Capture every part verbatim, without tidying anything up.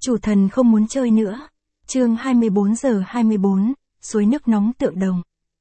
Chủ thần không muốn chơi nữa. Chương hai mươi bốn giờ hai mươi bốn, suối nước nóng Tượng Đồng.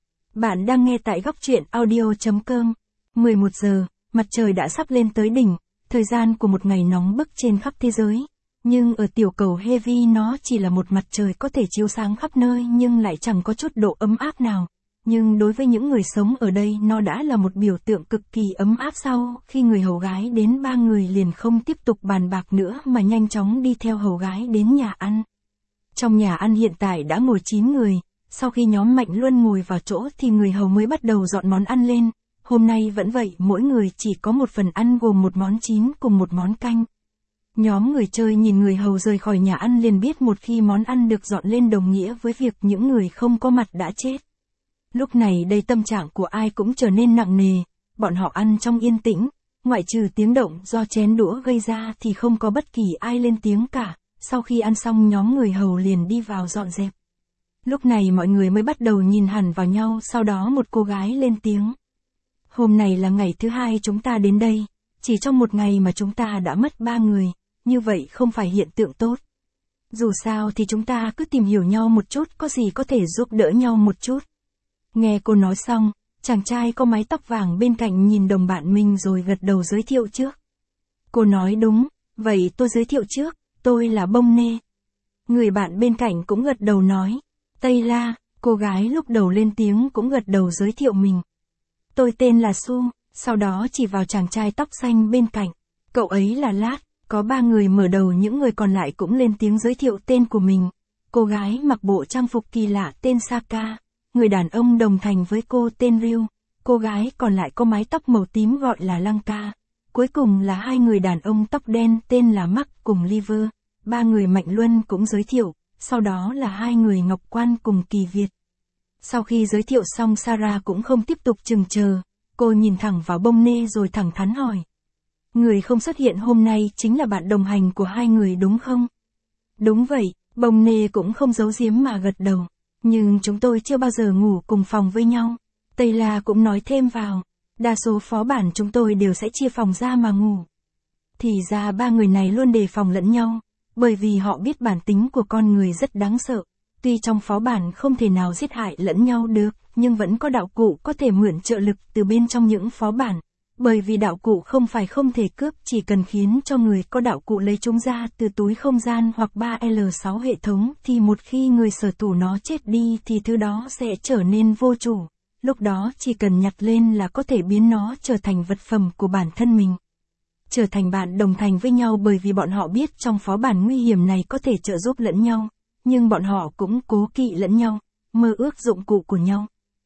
Bạn đang nghe tại góc truyện audio chấm com. mười một giờ, mặt trời đã sắp lên tới đỉnh, thời gian của một ngày nóng bức trên khắp thế giới. Nhưng ở tiểu cầu Heavy nó chỉ là một mặt trời có thể chiếu sáng khắp nơi nhưng lại chẳng có chút độ ấm áp nào. Nhưng đối với những người sống ở đây nó đã là một biểu tượng cực kỳ ấm áp. Sau khi người hầu gái đến, ba người liền không tiếp tục bàn bạc nữa mà nhanh chóng đi theo hầu gái đến nhà ăn. Trong nhà ăn hiện tại đã ngồi chín người, sau khi nhóm Mạnh Luân ngồi vào chỗ thì người hầu mới bắt đầu dọn món ăn lên. Hôm nay vẫn vậy, mỗi người chỉ có một phần ăn gồm một món chín cùng một món canh. Nhóm người chơi nhìn người hầu rời khỏi nhà ăn liền biết một khi món ăn được dọn lên đồng nghĩa với việc những người không có mặt đã chết. Lúc này đây tâm trạng của ai cũng trở nên nặng nề, bọn họ ăn trong yên tĩnh, ngoại trừ tiếng động do chén đũa gây ra thì không có bất kỳ ai lên tiếng cả. Sau khi ăn xong nhóm người hầu liền đi vào dọn dẹp. Lúc này mọi người mới bắt đầu nhìn hẳn vào nhau, sau đó một cô gái lên tiếng. Hôm nay là ngày thứ hai chúng ta đến đây, chỉ trong một ngày mà chúng ta đã mất ba người, như vậy không phải hiện tượng tốt. Dù sao thì chúng ta cứ tìm hiểu nhau một chút, có gì có thể giúp đỡ nhau một chút. Nghe cô nói xong, chàng trai có mái tóc vàng bên cạnh nhìn đồng bạn mình rồi gật đầu giới thiệu trước. Cô nói đúng, vậy tôi giới thiệu trước, tôi là Bông Nê. Người bạn bên cạnh cũng gật đầu nói, Tây La. Cô gái lúc đầu lên tiếng cũng gật đầu giới thiệu mình. Tôi tên là Su, sau đó chỉ vào chàng trai tóc xanh bên cạnh. Cậu ấy là Lát. Có ba người mở đầu, những người còn lại cũng lên tiếng giới thiệu tên của mình. Cô gái mặc bộ trang phục kỳ lạ tên Saka. Người đàn ông đồng thành với cô tên Ryu. Cô gái còn lại có mái tóc màu tím gọi là Lanka. Cuối cùng là hai người đàn ông tóc đen tên là Mark cùng Liver. Ba người Mạnh Luân cũng giới thiệu, sau đó là hai người Ngọc Quan cùng Kỳ Việt. Sau khi giới thiệu xong, Sarah cũng không tiếp tục chừng chờ. Cô nhìn thẳng vào Bông Nê rồi thẳng thắn hỏi. Người không xuất hiện hôm nay chính là bạn đồng hành của hai người đúng không? Đúng vậy, Bông Nê cũng không giấu giếm mà gật đầu. Nhưng chúng tôi chưa bao giờ ngủ cùng phòng với nhau. Tây La cũng nói thêm vào. Đa số phó bản chúng tôi đều sẽ chia phòng ra mà ngủ. Thì ra ba người này luôn đề phòng lẫn nhau. Bởi vì họ biết bản tính của con người rất đáng sợ. Tuy trong phó bản không thể nào giết hại lẫn nhau được, nhưng vẫn có đạo cụ có thể mượn trợ lực từ bên trong những phó bản. Bởi vì đạo cụ không phải không thể cướp, chỉ cần khiến cho người có đạo cụ lấy chúng ra từ túi không gian hoặc ba L sáu hệ thống thì một khi người sở hữu nó chết đi thì thứ đó sẽ trở nên vô chủ. Lúc đó chỉ cần nhặt lên là có thể biến nó trở thành vật phẩm của bản thân mình. Trở thành bạn đồng thành với nhau, bởi vì bọn họ biết trong phó bản nguy hiểm này có thể trợ giúp lẫn nhau. Nhưng bọn họ cũng cố kỵ lẫn nhau, mơ ước dụng cụ của nhau.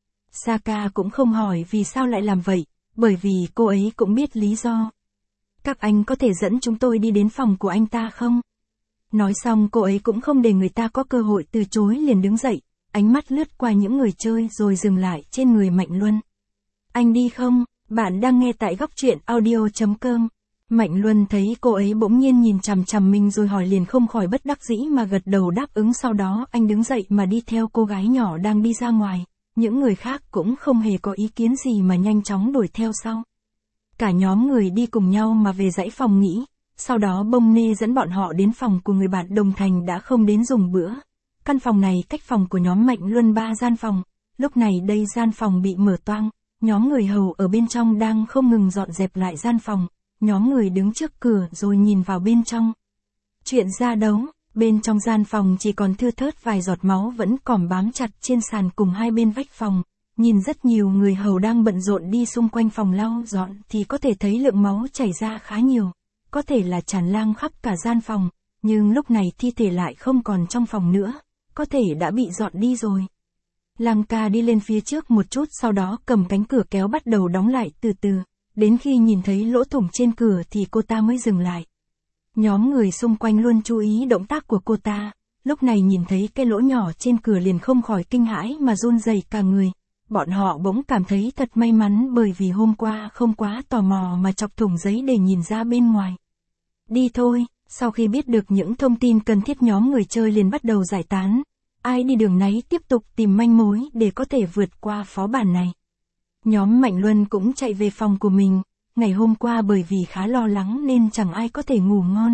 Saka cũng không hỏi vì sao lại làm vậy. Bởi vì cô ấy cũng biết lý do. Các anh có thể dẫn chúng tôi đi đến phòng của anh ta không? Nói xong cô ấy cũng không để người ta có cơ hội từ chối, liền đứng dậy, ánh mắt lướt qua những người chơi rồi dừng lại trên người Mạnh Luân. Anh đi không? Bạn đang nghe tại góc truyện audio chấm com. Mạnh Luân thấy cô ấy bỗng nhiên nhìn chằm chằm mình rồi hỏi liền không khỏi bất đắc dĩ mà gật đầu đáp ứng, sau đó anh đứng dậy mà đi theo cô gái nhỏ đang đi ra ngoài. Những người khác cũng không hề có ý kiến gì mà nhanh chóng đuổi theo sau. Cả nhóm người đi cùng nhau mà về dãy phòng nghỉ, sau đó Bông Nê dẫn bọn họ đến phòng của người bạn đồng thành đã không đến dùng bữa. Căn phòng này cách phòng của nhóm Mạnh Luân ba gian phòng, lúc này đây gian phòng bị mở toang, nhóm người hầu ở bên trong đang không ngừng dọn dẹp lại gian phòng, nhóm người đứng trước cửa rồi nhìn vào bên trong. Chuyện ra đấu. Bên trong gian phòng chỉ còn thưa thớt vài giọt máu vẫn còn bám chặt trên sàn cùng hai bên vách phòng. Nhìn rất nhiều người hầu đang bận rộn đi xung quanh phòng lau dọn thì có thể thấy lượng máu chảy ra khá nhiều. Có thể là tràn lan khắp cả gian phòng, nhưng lúc này thi thể lại không còn trong phòng nữa, có thể đã bị dọn đi rồi. Lanka đi lên phía trước một chút, sau đó cầm cánh cửa kéo bắt đầu đóng lại từ từ. Đến khi nhìn thấy lỗ thủng trên cửa thì cô ta mới dừng lại. Nhóm người xung quanh luôn chú ý động tác của cô ta, lúc này nhìn thấy cái lỗ nhỏ trên cửa liền không khỏi kinh hãi mà run rẩy cả người. Bọn họ bỗng cảm thấy thật may mắn bởi vì hôm qua không quá tò mò mà chọc thủng giấy để nhìn ra bên ngoài. Đi thôi, sau khi biết được những thông tin cần thiết nhóm người chơi liền bắt đầu giải tán. Ai đi đường nấy tiếp tục tìm manh mối để có thể vượt qua phó bản này. Nhóm Mạnh Luân cũng chạy về phòng của mình. Ngày hôm qua bởi vì khá lo lắng nên chẳng ai có thể ngủ ngon.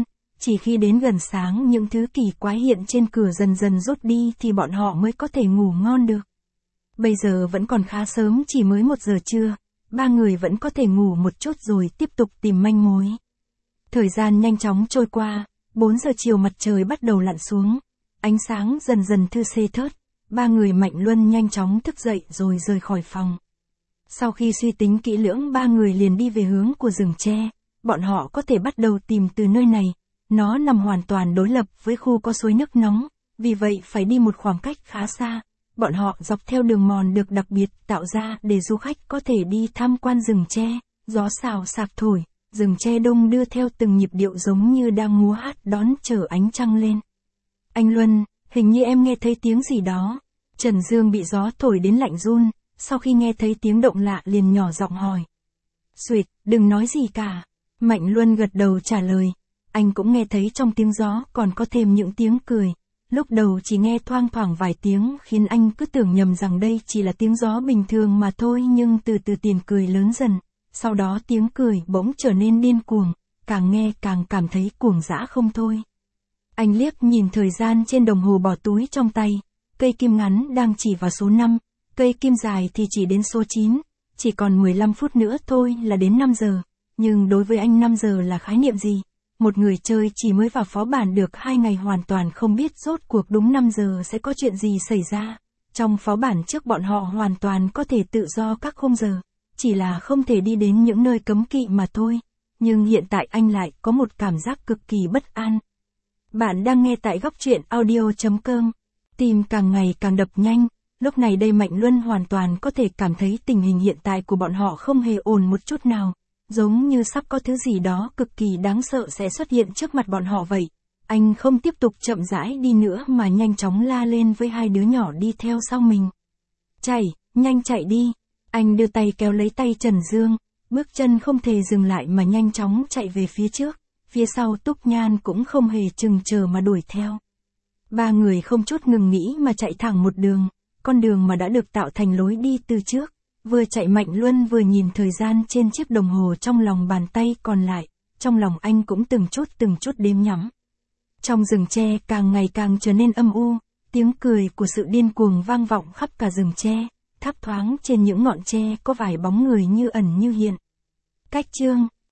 Chỉ khi đến gần sáng những thứ kỳ quái hiện trên cửa dần dần rút đi thì bọn họ mới có thể ngủ ngon được. Bây giờ vẫn còn khá sớm, chỉ mới một giờ trưa, ba người vẫn có thể ngủ một chút rồi tiếp tục tìm manh mối. Thời gian nhanh chóng trôi qua, bốn giờ chiều mặt trời bắt đầu lặn xuống, ánh sáng dần dần thư xê thớt, ba người Mạnh Luân nhanh chóng thức dậy rồi rời khỏi phòng. Sau khi suy tính kỹ lưỡng ba người liền đi về hướng của rừng tre, bọn họ có thể bắt đầu tìm từ nơi này, nó nằm hoàn toàn đối lập với khu có suối nước nóng, vì vậy phải đi một khoảng cách khá xa. Bọn họ dọc theo đường mòn được đặc biệt tạo ra để du khách có thể đi tham quan rừng tre, gió xào xạc thổi, rừng tre đông đưa theo từng nhịp điệu giống như đang múa hát đón chờ ánh trăng lên. Anh Luân, hình như em nghe thấy tiếng gì đó. Trần Dương bị gió thổi đến lạnh run, sau khi nghe thấy tiếng động lạ liền nhỏ giọng hỏi. Xuyệt, đừng nói gì cả. Mạnh Luân gật đầu trả lời. Anh cũng nghe thấy trong tiếng gió còn có thêm những tiếng cười. Lúc đầu chỉ nghe thoang thoảng vài tiếng khiến anh cứ tưởng nhầm rằng đây chỉ là tiếng gió bình thường mà thôi, nhưng từ từ tiếng cười lớn dần, sau đó tiếng cười bỗng trở nên điên cuồng, càng nghe càng cảm thấy cuồng dã không thôi. Anh liếc nhìn thời gian trên đồng hồ bỏ túi trong tay, cây kim ngắn đang chỉ vào số năm, cây kim dài thì chỉ đến số chín, chỉ còn mười lăm phút nữa thôi là đến năm giờ, nhưng đối với anh năm giờ là khái niệm gì? Một người chơi chỉ mới vào phó bản được hai ngày hoàn toàn không biết rốt cuộc đúng năm giờ sẽ có chuyện gì xảy ra. Trong phó bản trước bọn họ hoàn toàn có thể tự do các khung giờ, chỉ là không thể đi đến những nơi cấm kỵ mà thôi. Nhưng hiện tại anh lại có một cảm giác cực kỳ bất an. Bạn đang nghe tại góc truyện audio chấm com. Tim càng ngày càng đập nhanh, lúc này đây Mạnh Luân hoàn toàn có thể cảm thấy tình hình hiện tại của bọn họ không hề ổn một chút nào. Giống như sắp có thứ gì đó cực kỳ đáng sợ sẽ xuất hiện trước mặt bọn họ vậy. Anh không tiếp tục chậm rãi đi nữa mà nhanh chóng la lên với hai đứa nhỏ đi theo sau mình. Chạy, nhanh chạy đi. Anh đưa tay kéo lấy tay Trần Dương, bước chân không thể dừng lại mà nhanh chóng chạy về phía trước. Phía sau Túc Nhan cũng không hề chừng chờ mà đuổi theo. Ba người không chút ngừng nghĩ mà chạy thẳng một đường, con đường mà đã được tạo thành lối đi từ trước. Vừa chạy Mạnh Luân vừa nhìn thời gian trên chiếc đồng hồ trong lòng bàn tay còn lại, trong lòng anh cũng từng chút từng chút đếm nhắm. Trong rừng tre càng ngày càng trở nên âm u, tiếng cười của sự điên cuồng vang vọng khắp cả rừng tre, thấp thoáng trên những ngọn tre có vài bóng người như ẩn như hiện. Cách chương